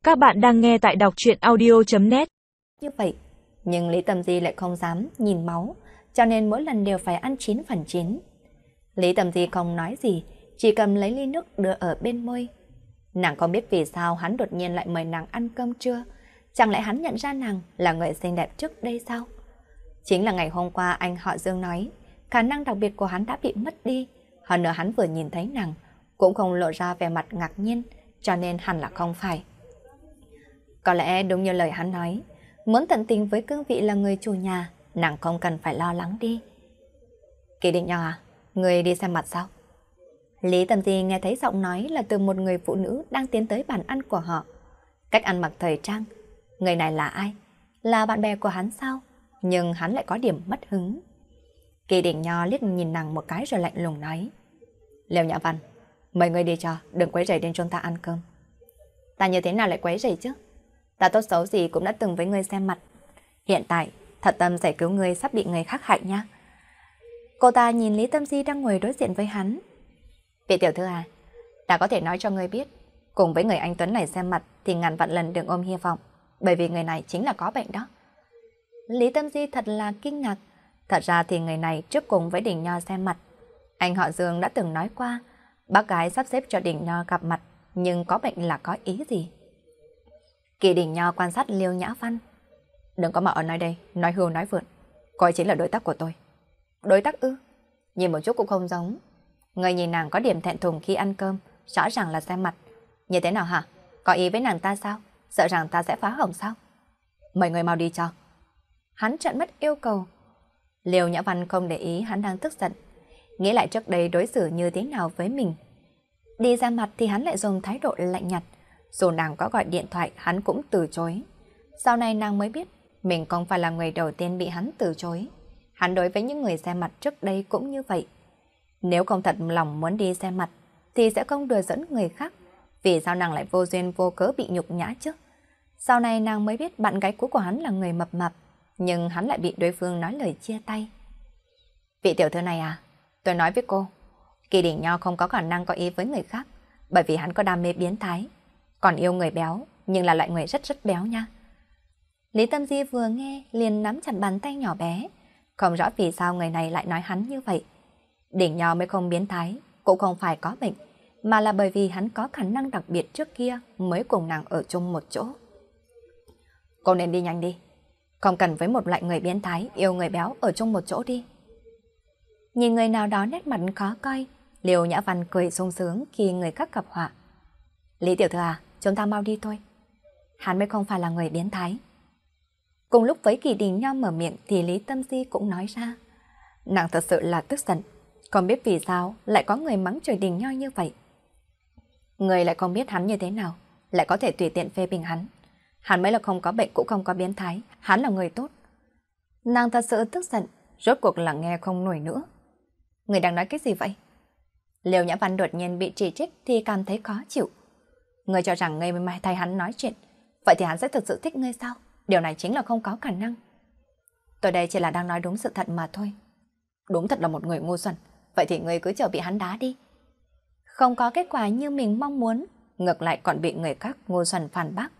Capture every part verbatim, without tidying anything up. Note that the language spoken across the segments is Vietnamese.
Các bạn đang nghe tại đọc truyện audio chấm net. Như vậy, nhưng Lý Tầm Di lại không dám nhìn máu, cho nên mỗi lần đều phải ăn chín phần chín. Lý Tầm Di không nói gì, chỉ cầm lấy ly nước đưa ở bên môi. Nàng không biết vì sao hắn đột nhiên lại mời nàng ăn cơm trưa. Chẳng lẽ hắn nhận ra nàng là người xinh đẹp trước đây sao? Chính là ngày hôm qua anh họ Dương nói, khả năng đặc biệt của hắn đã bị mất đi. Hơn nữa hắn vừa nhìn thấy nàng, cũng không lộ ra vẻ mặt ngạc nhiên, cho nên hẳn là không phải. Có lẽ đúng như lời hắn nói, muốn tận tình với cương vị là người chủ nhà, nàng không cần phải lo lắng đi. Kỳ Định Nho à, người đi xem mặt sao? Lý Tầm Di nghe thấy giọng nói là từ một người phụ nữ đang tiến tới bàn ăn của họ. Cách ăn mặc thời trang, người này là ai? Là bạn bè của hắn sao? Nhưng hắn lại có điểm mất hứng. Kỳ Định Nho liếc nhìn nàng một cái rồi lạnh lùng nói: Liêu Nhã Văn, mời người đi cho, đừng quấy rầy đến chúng ta ăn cơm. Ta như thế nào lại quấy rầy chứ? Ta tốt xấu gì cũng đã từng với ngươi xem mặt. Hiện tại, thật tâm giải cứu ngươi sắp bị người khác hại nha. Cô ta nhìn Lý Tâm Di đang ngồi đối diện với hắn. Vị tiểu thư à, ta có thể nói cho ngươi biết, cùng với người anh Tuấn này xem mặt thì ngàn vạn lần đừng ôm hy vọng, bởi vì người này chính là có bệnh đó. Lý Tâm Di thật là kinh ngạc. Thật ra thì người này trước cùng với Đình Nho xem mặt. Anh họ Dương đã từng nói qua, bác gái sắp xếp cho Đình Nho gặp mặt, nhưng có bệnh là có ý gì? Kỳ Đình Nho quan sát Liêu Nhã Văn. Đừng có mà ở nói đây, nói hưu nói vượn. Cô ấy chính là đối tác của tôi. Đối tác ư? Nhìn một chút cũng không giống. Người nhìn nàng có điểm thẹn thùng khi ăn cơm, rõ ràng là xem mặt. Như thế nào hả? Có ý với nàng ta sao? Sợ rằng ta sẽ phá hỏng sao? Mời người mau đi cho. Hắn trợn mắt yêu cầu. Liêu Nhã Văn không để ý hắn đang tức giận. Nghĩ lại trước đây đối xử như thế nào với mình. Đi ra mặt thì hắn lại dùng thái độ lạnh nhạt. Dù nàng có gọi điện thoại hắn cũng từ chối. Sau này nàng mới biết mình không phải là người đầu tiên bị hắn từ chối. Hắn đối với những người xem mặt trước đây cũng như vậy. Nếu không thật lòng muốn đi xem mặt thì sẽ không đùa dẫn người khác. Vì sao nàng lại vô duyên vô cớ bị nhục nhã chứ? Sau này nàng mới biết bạn gái cũ của hắn là người mập mạp, nhưng hắn lại bị đối phương nói lời chia tay. Vị tiểu thư này à, tôi nói với cô, Kỳ Đình Nho không có khả năng có ý với người khác, bởi vì hắn có đam mê biến thái, còn yêu người béo, nhưng là loại người rất rất béo nha. Lý Tâm Di vừa nghe liền nắm chặt bàn tay nhỏ bé, không rõ vì sao người này lại nói hắn như vậy. Đình Nho mới không biến thái, cũng không phải có bệnh, mà là bởi vì hắn có khả năng đặc biệt trước kia mới cùng nàng ở chung một chỗ. Cô nên đi nhanh đi, không cần với một loại người biến thái yêu người béo ở chung một chỗ đi. Nhìn người nào đó nét mặt khó coi, Liêu Nhã Văn cười sung sướng khi người khác gặp họa. Lý tiểu thư à, chúng ta mau đi thôi. Hắn mới không phải là người biến thái. Cùng lúc với Kỳ Đình Nho mở miệng thì Lý Tâm Di cũng nói ra. Nàng thật sự là tức giận, không biết vì sao lại có người mắng chửi Đình Nho như vậy. Người lại không biết hắn như thế nào, lại có thể tùy tiện phê bình hắn. Hắn mới là không có bệnh cũng không có biến thái, hắn là người tốt. Nàng thật sự tức giận, rốt cuộc là nghe không nổi nữa. Người đang nói cái gì vậy? Liêu Nhã Văn đột nhiên bị chỉ trích thì cảm thấy khó chịu. Người cho rằng người mai thay hắn nói chuyện, vậy thì hắn sẽ thực sự thích ngươi sao? Điều này chính là không có khả năng. Tôi đây chỉ là đang nói đúng sự thật mà thôi. Đúng thật là một người ngu xuẩn, vậy thì người cứ chờ bị hắn đá đi. Không có kết quả như mình mong muốn, ngược lại còn bị người khác ngu xuẩn phản bác.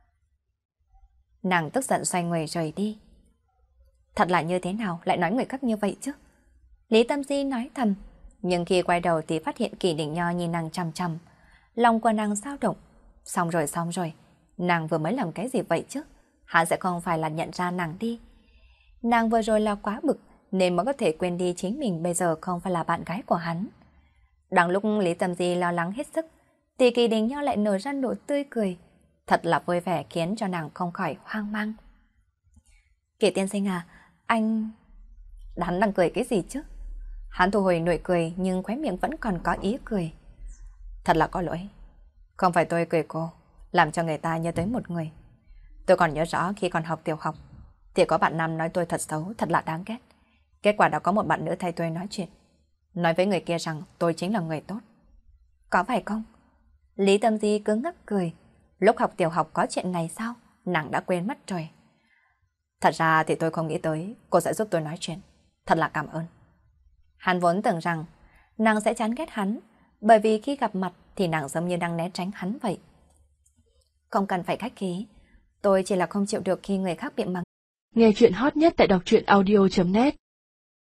Nàng tức giận xoay người rời đi. Thật là như thế nào lại nói người khác như vậy chứ? Lý Tâm Di nói thầm, nhưng khi quay đầu thì phát hiện Kỳ Đình Nho nhìn nàng chằm chằm. Lòng của nàng dao động. Xong rồi xong rồi, nàng vừa mới làm cái gì vậy chứ? Hắn sẽ không phải là nhận ra nàng đi. Nàng vừa rồi là quá bực nên mới có thể quên đi chính mình bây giờ không phải là bạn gái của hắn. Đang lúc Lý Tâm Di lo lắng hết sức thì Kỳ Đình Nho lại nở ra nụ tươi cười. Thật là vui vẻ khiến cho nàng không khỏi hoang mang. Kỳ tiên sinh à, anh... Hắn đang cười cái gì chứ? Hắn thu hồi nụ cười nhưng khóe miệng vẫn còn có ý cười. Thật là có lỗi. Không phải tôi cười cô, làm cho người ta nhớ tới một người. Tôi còn nhớ rõ khi còn học tiểu học thì có bạn nam nói tôi thật xấu, thật là đáng ghét. Kết quả đã có một bạn nữ thay tôi nói chuyện, nói với người kia rằng tôi chính là người tốt. Có phải không? Lý Tâm Di cứ ngắc cười. Lúc học tiểu học có chuyện này sao? Nàng đã quên mất rồi. Thật ra thì tôi không nghĩ tới cô sẽ giúp tôi nói chuyện. Thật là cảm ơn. Hắn vốn tưởng rằng nàng sẽ chán ghét hắn, bởi vì khi gặp mặt thì nàng giống như đang né tránh hắn vậy. không cần phải khách khí. Tôi chỉ là không chịu được khi người khác bị mắng. Nghe chuyện hot nhất tại đọc truyện audio chấm net